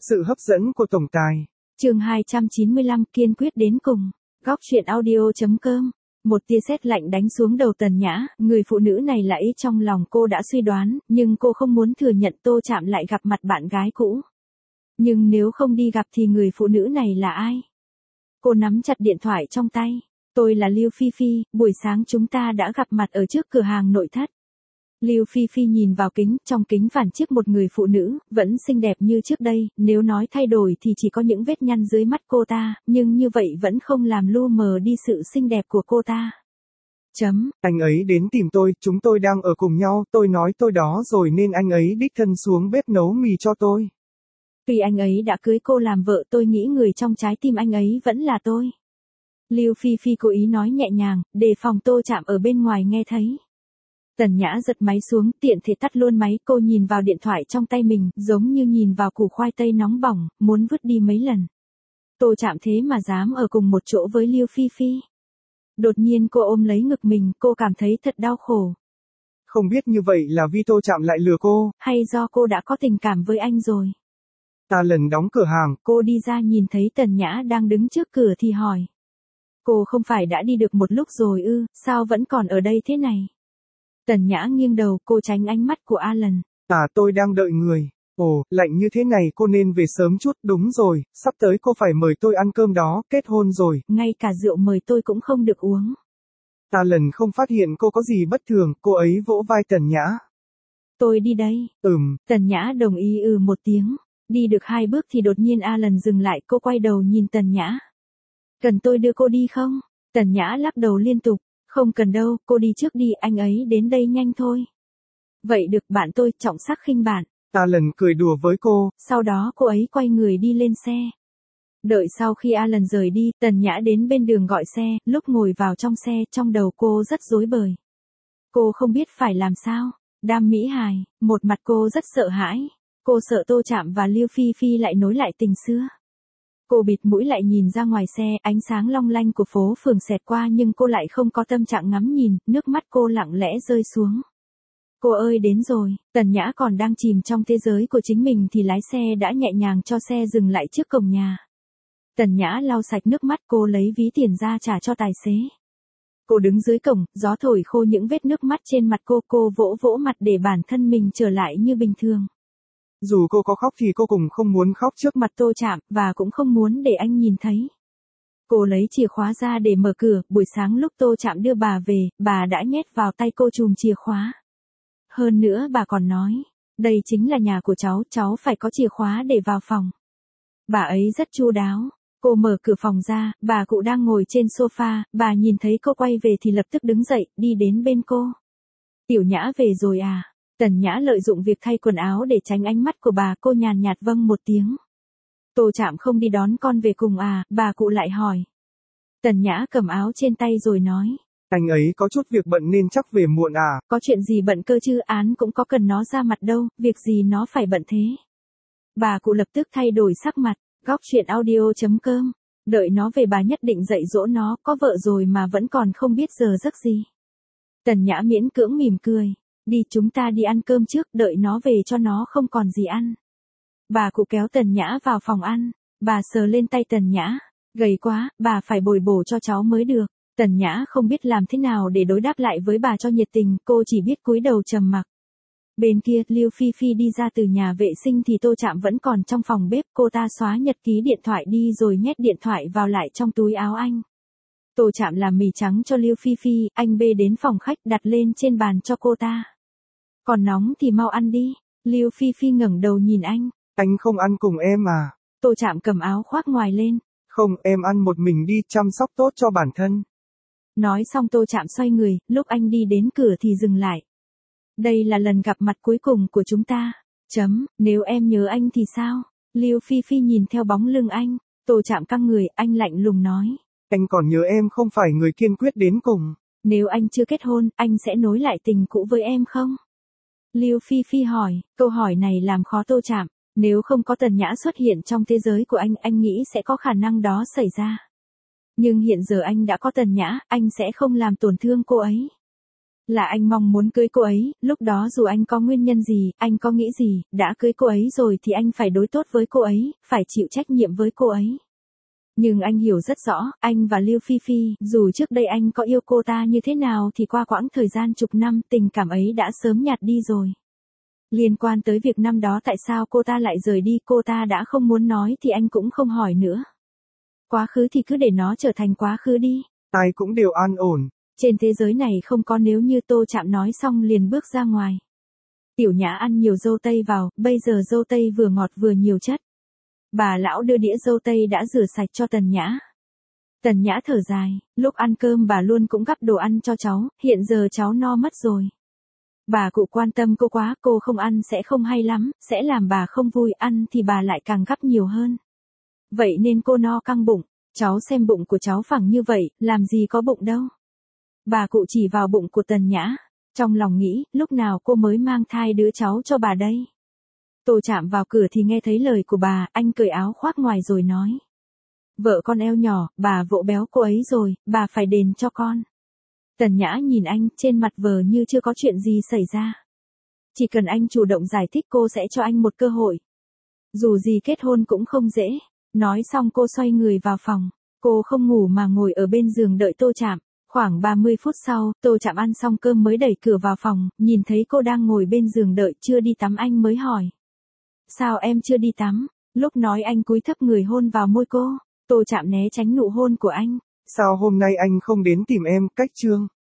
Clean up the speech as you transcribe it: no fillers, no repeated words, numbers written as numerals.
Sự hấp dẫn của tổng tài. Chương 295 kiên quyết đến cùng. Góc truyện audio.com. Một tia sét lạnh đánh xuống đầu Tần Nhã, người phụ nữ này là ý trong lòng cô đã suy đoán, nhưng cô không muốn thừa nhận Tô Trạm lại gặp mặt bạn gái cũ. Nhưng nếu không đi gặp thì người phụ nữ này là ai? Cô nắm chặt điện thoại trong tay. Tôi là Lưu Phi Phi, buổi sáng chúng ta đã gặp mặt ở trước cửa hàng nội thất. Lưu Phi Phi nhìn vào kính, trong kính phản chiếu một người phụ nữ, vẫn xinh đẹp như trước đây, nếu nói thay đổi thì chỉ có những vết nhăn dưới mắt cô ta, nhưng như vậy vẫn không làm lu mờ đi sự xinh đẹp của cô ta. Anh ấy đến tìm tôi, chúng tôi đang ở cùng nhau, tôi nói tôi đó rồi nên anh ấy đích thân xuống bếp nấu mì cho tôi. Tuy anh ấy đã cưới cô làm vợ, tôi nghĩ người trong trái tim anh ấy vẫn là tôi. Lưu Phi Phi cố ý nói nhẹ nhàng, đề phòng Tô Trạm ở bên ngoài nghe thấy. Tần Nhã giật máy xuống, tiện thể tắt luôn máy, cô nhìn vào điện thoại trong tay mình, giống như nhìn vào củ khoai tây nóng bỏng, muốn vứt đi mấy lần. Tô Trạm thế mà dám ở cùng một chỗ với Lưu Phi Phi. Đột nhiên cô ôm lấy ngực mình, cô cảm thấy thật đau khổ. Không biết như vậy là vì Tô Trạm lại lừa cô, hay do cô đã có tình cảm với anh rồi. Ta lần đóng cửa hàng. Cô đi ra nhìn thấy Tần Nhã đang đứng trước cửa thì hỏi. Cô không phải đã đi được một lúc rồi ư, sao vẫn còn ở đây thế này? Tần Nhã nghiêng đầu, cô tránh ánh mắt của Alan. Tôi đang đợi người. Ồ, lạnh như thế này cô nên về sớm chút, đúng rồi, sắp tới cô phải mời tôi ăn cơm đó, kết hôn rồi. Ngay cả rượu mời tôi cũng không được uống. Alan không phát hiện cô có gì bất thường, cô ấy vỗ vai Tần Nhã. Tôi đi đây. Tần Nhã đồng ý một tiếng. Đi được 2 bước thì đột nhiên Alan dừng lại, cô quay đầu nhìn Tần Nhã. Cần tôi đưa cô đi không? Tần Nhã lắc đầu liên tục. Không cần đâu, cô đi trước đi, anh ấy đến đây nhanh thôi. Vậy được, bạn tôi, trọng sắc khinh bạn. Alan cười đùa với cô. Sau đó cô ấy quay người đi lên xe. Đợi sau khi Alan rời đi, Tần Nhã đến bên đường gọi xe, lúc ngồi vào trong xe, trong đầu cô rất rối bời. Cô không biết phải làm sao. Đam mỹ hài, một mặt cô rất sợ hãi. Cô sợ Tô Trạm và Lưu Phi Phi lại nối lại tình xưa. Cô bịt mũi lại nhìn ra ngoài xe, ánh sáng long lanh của phố phường xẹt qua nhưng cô lại không có tâm trạng ngắm nhìn, nước mắt cô lặng lẽ rơi xuống. Cô ơi đến rồi, Tần Nhã còn đang chìm trong thế giới của chính mình thì lái xe đã nhẹ nhàng cho xe dừng lại trước cổng nhà. Tần Nhã lau sạch nước mắt, cô lấy ví tiền ra trả cho tài xế. Cô đứng dưới cổng, gió thổi khô những vết nước mắt trên mặt cô vỗ vỗ mặt để bản thân mình trở lại như bình thường. Dù cô có khóc thì cô cũng không muốn khóc trước mặt Tô Trạm, và cũng không muốn để anh nhìn thấy. Cô lấy chìa khóa ra để mở cửa, buổi sáng lúc Tô Trạm đưa bà về, bà đã nhét vào tay cô chùm chìa khóa. Hơn nữa bà còn nói, đây chính là nhà của cháu phải có chìa khóa để vào phòng. Bà ấy rất chu đáo. Cô mở cửa phòng ra, bà cụ đang ngồi trên sofa, bà nhìn thấy cô quay về thì lập tức đứng dậy, đi đến bên cô. Tiểu Nhã về rồi à? Tần Nhã lợi dụng việc thay quần áo để tránh ánh mắt của bà, cô nhàn nhạt vâng một tiếng. Tô Trạm không đi đón con về cùng à, bà cụ lại hỏi. Tần Nhã cầm áo trên tay rồi nói. Anh ấy có chút việc bận nên chắc về muộn à. Có chuyện gì bận cơ chứ, án cũng có cần nó ra mặt đâu, việc gì nó phải bận thế. Bà cụ lập tức thay đổi sắc mặt. Góc truyện audio.com. Đợi nó về bà nhất định dạy dỗ nó, có vợ rồi mà vẫn còn không biết giờ giấc gì. Tần Nhã miễn cưỡng mỉm cười. Đi, chúng ta đi ăn cơm trước, đợi nó về cho nó không còn gì ăn. Bà cụ kéo Tần Nhã vào phòng ăn. Bà sờ lên tay Tần Nhã. Gầy quá, bà phải bồi bổ cho cháu mới được. Tần Nhã không biết làm thế nào để đối đáp lại với bà cho nhiệt tình, cô chỉ biết cúi đầu trầm mặc. Bên kia, Lưu Phi Phi đi ra từ nhà vệ sinh thì Tô Trạm vẫn còn trong phòng bếp, cô ta xóa nhật ký điện thoại đi rồi nhét điện thoại vào lại trong túi áo anh. Tô Trạm làm mì trắng cho Lưu Phi Phi, anh bê đến phòng khách đặt lên trên bàn cho cô ta. Còn nóng thì mau ăn đi. Lưu Phi Phi ngẩng đầu nhìn anh. Anh không ăn cùng em à? Tô Trạm cầm áo khoác ngoài lên. Không, em ăn một mình đi, chăm sóc tốt cho bản thân. Nói xong Tô Trạm xoay người, lúc anh đi đến cửa thì dừng lại. Đây là lần gặp mặt cuối cùng của chúng ta. Nếu em nhớ anh thì sao? Lưu Phi Phi nhìn theo bóng lưng anh. Tô Trạm căng người, anh lạnh lùng nói. Anh còn nhớ em không phải người kiên quyết đến cùng. Nếu anh chưa kết hôn, anh sẽ nối lại tình cũ với em không? Lưu Phi Phi hỏi, câu hỏi này làm khó Tô Trạm. Nếu không có Tần Nhã xuất hiện trong thế giới của anh nghĩ sẽ có khả năng đó xảy ra. Nhưng hiện giờ anh đã có Tần Nhã, anh sẽ không làm tổn thương cô ấy. Là anh mong muốn cưới cô ấy, lúc đó dù anh có nguyên nhân gì, anh có nghĩ gì, đã cưới cô ấy rồi thì anh phải đối tốt với cô ấy, phải chịu trách nhiệm với cô ấy. Nhưng anh hiểu rất rõ, anh và Lưu Phi Phi, dù trước đây anh có yêu cô ta như thế nào thì qua quãng thời gian chục năm, tình cảm ấy đã sớm nhạt đi rồi. Liên quan tới việc năm đó tại sao cô ta lại rời đi, cô ta đã không muốn nói thì anh cũng không hỏi nữa. Quá khứ thì cứ để nó trở thành quá khứ đi. Ai cũng đều an ổn. Trên thế giới này không có nếu như. Tô Chạm nói xong liền bước ra ngoài. Tiểu Nhã ăn nhiều dâu tây vào, bây giờ dâu tây vừa ngọt vừa nhiều chất. Bà lão đưa đĩa dâu tây đã rửa sạch cho Tần Nhã. Tần Nhã thở dài, lúc ăn cơm bà luôn cũng gắp đồ ăn cho cháu, hiện giờ cháu no mất rồi. Bà cụ quan tâm cô quá, cô không ăn sẽ không hay lắm, sẽ làm bà không vui, ăn thì bà lại càng gắp nhiều hơn. Vậy nên cô no căng bụng, cháu xem bụng của cháu phẳng như vậy, làm gì có bụng đâu. Bà cụ chỉ vào bụng của Tần Nhã, trong lòng nghĩ, lúc nào cô mới mang thai đứa cháu cho bà đây. Tô Chạm vào cửa thì nghe thấy lời của bà, anh cởi áo khoác ngoài rồi nói. Vợ con eo nhỏ, bà vỗ béo cô ấy rồi, bà phải đền cho con. Tần Nhã nhìn anh, trên mặt vờ như chưa có chuyện gì xảy ra. Chỉ cần anh chủ động giải thích cô sẽ cho anh một cơ hội. Dù gì kết hôn cũng không dễ. Nói xong cô xoay người vào phòng. Cô không ngủ mà ngồi ở bên giường đợi Tô Chạm. Khoảng 30 phút sau, Tô Chạm ăn xong cơm mới đẩy cửa vào phòng, nhìn thấy cô đang ngồi bên giường đợi chưa đi tắm anh mới hỏi. Sao em chưa đi tắm? Lúc nói anh cúi thấp người hôn vào môi cô. Tô Chạm né tránh nụ hôn của anh. Sao hôm nay anh không đến tìm em, cách trương?